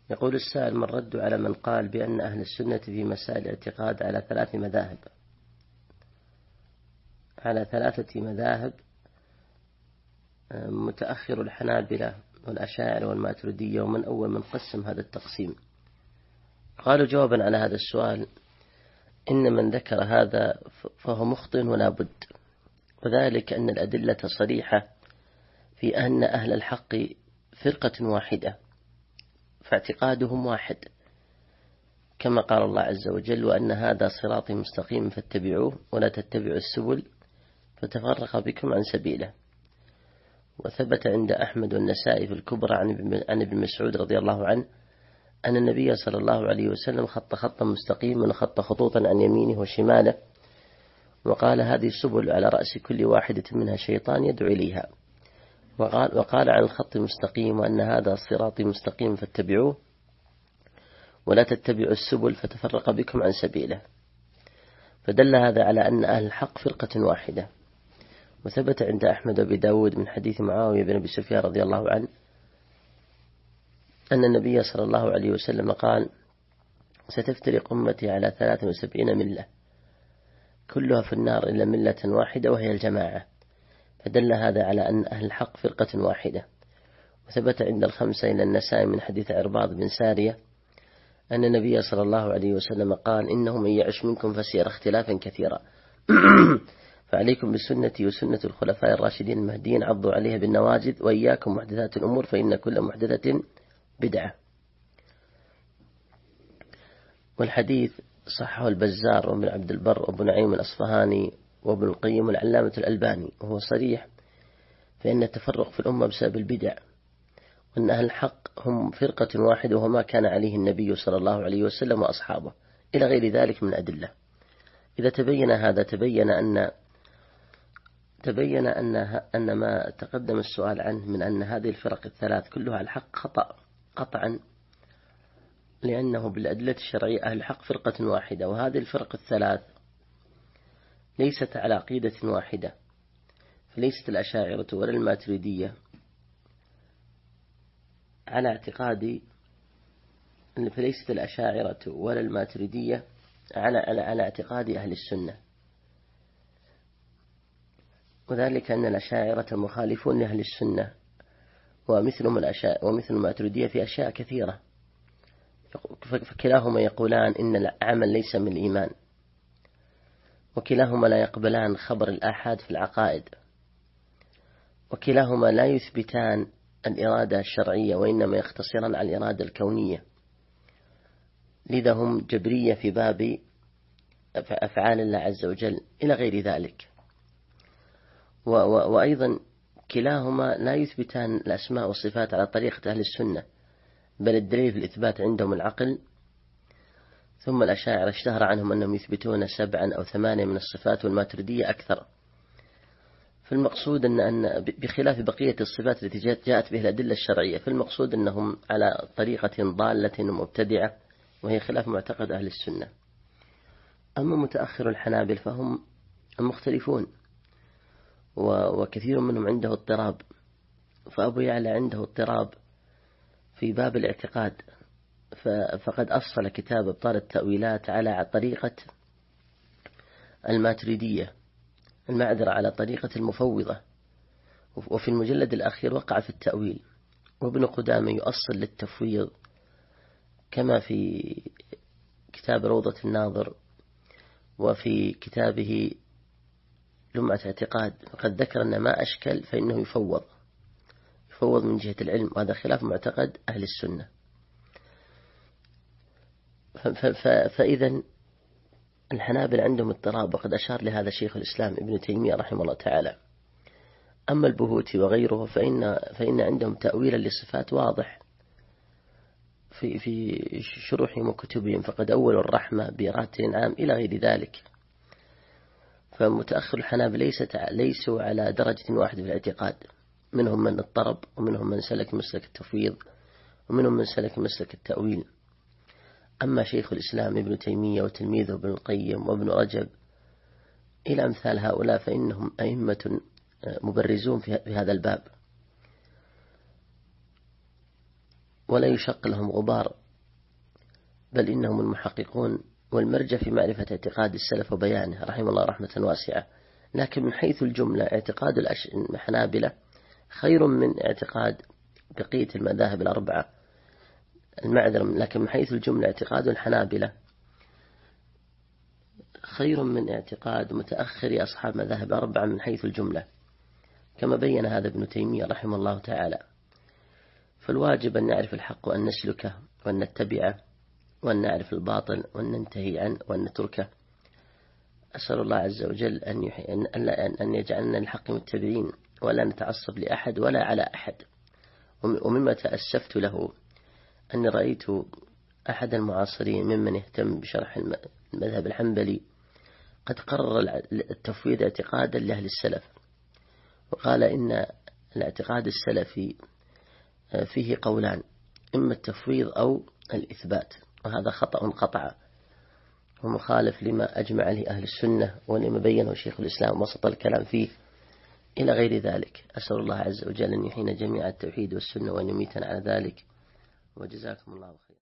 يقول السائل: ما الرد على من قال بأن أهل السنة في مسائل الاعتقاد على 3 مذاهب؟ على 3 مذاهب: متأخر الحنابلة والأشاعرة والماتريدية، ومن أول من قسم هذا التقسيم. قالوا جوابا على هذا السؤال: إن من ذكر هذا فهو مخطئ ولا بد، وذلك أن الأدلة صريحة في أن أهل الحق فرقة واحدة، فاعتقادهم واحد، كما قال الله عز وجل: وأن هذا صراطي مستقيم فاتبعوه ولا تتبعوا السبل فتفرق بكم عن سبيله. وثبت عند أحمد والنسائي في الكبرى عن ابن مسعود رضي الله عنه أن النبي صلى الله عليه وسلم خط خطا مستقيما وخط خطوطا عن يمينه وشماله، وقال: هذه السبل على رأس كل واحدة منها شيطان يدعو إليها. وقال عن الخط المستقيم: وأن هذا صراطي مستقيم فاتبعوه ولا تتبعوا السبل فتفرق بكم عن سبيله. فدل هذا على أن أهل الحق فرقة واحدة. وثبت عند أحمد وأبي داود من حديث معاوية بن أبي سفيان رضي الله عنه أن النبي صلى الله عليه وسلم قال: ستفترق أمتي على 73 ملة كلها في النار إلا ملة واحدة وهي الجماعة. فدل هذا على أن أهل الحق فرقة واحدة. وثبت عند الخمسة إلى النسائي من حديث عرباض بن سارية أن النبي صلى الله عليه وسلم قال: إنه من يعش منكم فسيرى اختلافا كثيرا فعليكم بسنتي وسنة الخلفاء الراشدين المهديين عضوا عليها بالنواجذ، وإياكم محدثات الأمور فإن كل محدثة بدعة. والحديث صححه البزار وابن عبد البر وابن نعيم الأصفهاني وابن القيم والعلامة الألباني، وهو صريح فإن التفرق في الأمة بسبب البدع، وأن أهل الحق هم فرقة واحدة وما كان عليه النبي صلى الله عليه وسلم وأصحابه إلى غير ذلك من أدلة. إذا تبين هذا تبين أن ما تقدم السؤال عنه من أن هذه الفرق الثلاث كلها الحق خطأ قطعا، لأنه بالأدلة الشرعية أهل الحق فرقة واحدة، وهذه الفرق الثلاث ليست على عقيدة واحدة، فليست الأشاعرة ولا الماتريدية على اعتقاد، فليست الأشاعرة ولا الماتريدية على اعتقاد أهل السنة، وذلك أن الأشاعرة مخالفون لأهل السنة ومثل الماتريدية في أشياء كثيرة، فكلاهما يقولان إن العمل ليس من الإيمان، وكلاهما لا يقبلان خبر الآحاد في العقائد، وكلاهما لا يثبتان الإرادة الشرعية وإنما يختصران على الإرادة الكونية، لذا هم جبرية في باب أفعال الله عز وجل إلى غير ذلك. وأيضا كلاهما لا يثبتان الأسماء والصفات على طريقة أهل السنة، بل الدليل في الإثبات عندهم العقل. ثم الأشاعرة اشتهر عنهم أنهم يثبتون 7 أو 8 من الصفات، والماتريدية أكثر. فالمقصود أن بخلاف بقية الصفات التي جاءت به الأدلة الشرعية، فالمقصود أنهم على طريقة ضالة ومبتدعة، وهي خلاف معتقد أهل السنة. أما متأخر الحنابل فهم مختلفون، وكثير منهم عنده اضطراب، فأبو يعلى عنده اضطراب في باب الاعتقاد، فقد أصل كتاب إبطال التأويلات على طريقة الماتريدية، المعذرة على طريقة المفوضة، وفي المجلد الأخير وقع في التأويل. وابن قدامة يؤصل للتفويض كما في كتاب روضة الناظر وفي كتابه لمعة اعتقاد، فقد ذكر أن ما أشكل فإنه يفوض من جهة العلم، وهذا خلاف معتقد أهل السنة. فإذا الحنابل عندهم اضطراب، وقد أشار لهذا شيخ الإسلام ابن تيمية رحمه الله تعالى. أما البهوتي وغيره فإن عندهم تأويلا للصفات واضح في شروحهم وكتبهم، فقد أولوا الرحمة بإرادة الإنعام إلى غير ذلك. فمتأخر الحنابل ليسوا على درجة واحدة في الاعتقاد، منهم من اضطرب، ومنهم من سلك مسلك التفويض، ومنهم من سلك مسلك التأويل. أما شيخ الإسلام ابن تيمية وتلميذه ابن القيم وابن رجب إلى أمثال هؤلاء فإنهم أئمة مبرزون في هذا الباب. ولا يشق لهم غبار، بل إنهم المحققون والمرجع في معرفة اعتقاد السلف وبيانه رحمه الله رحمة واسعة. لكن من حيث الجملة اعتقاد الحنابلة خير من اعتقاد بقية المذاهب الأربعة، لكن من حيث الجملة اعتقاد الحنابلة خير من اعتقاد متأخر أصحاب مذاهب أربعة من حيث الجملة، كما بين هذا ابن تيمية رحمه الله تعالى. فالواجب أن نعرف الحق وأن نسلكه وأن نتبعه، وأن نعرف الباطل وأن ننتهي عنه وأن نتركه. أسأل الله عز وجل أن يجعلنا الحق متبعين ولا نتعصب لأحد ولا على أحد. ومما تأسفت له أني رأيت أحد المعاصرين ممن يهتم بشرح المذهب الحنبلي قد قرر التفويض اعتقادا لأهل السلف، وقال إن الاعتقاد السلفي فيه قولان، إما التفويض أو الإثبات، وهذا خطأ قطعا ومخالف لما أجمع عليه أهل السنة ولما بينه شيخ الإسلام وسط الكلام فيه إلى غير ذلك. أسأل الله عز وجل أن يحيينا جميع التوحيد والسنة وأن يميتنا على ذلك، وجزاكم الله خير.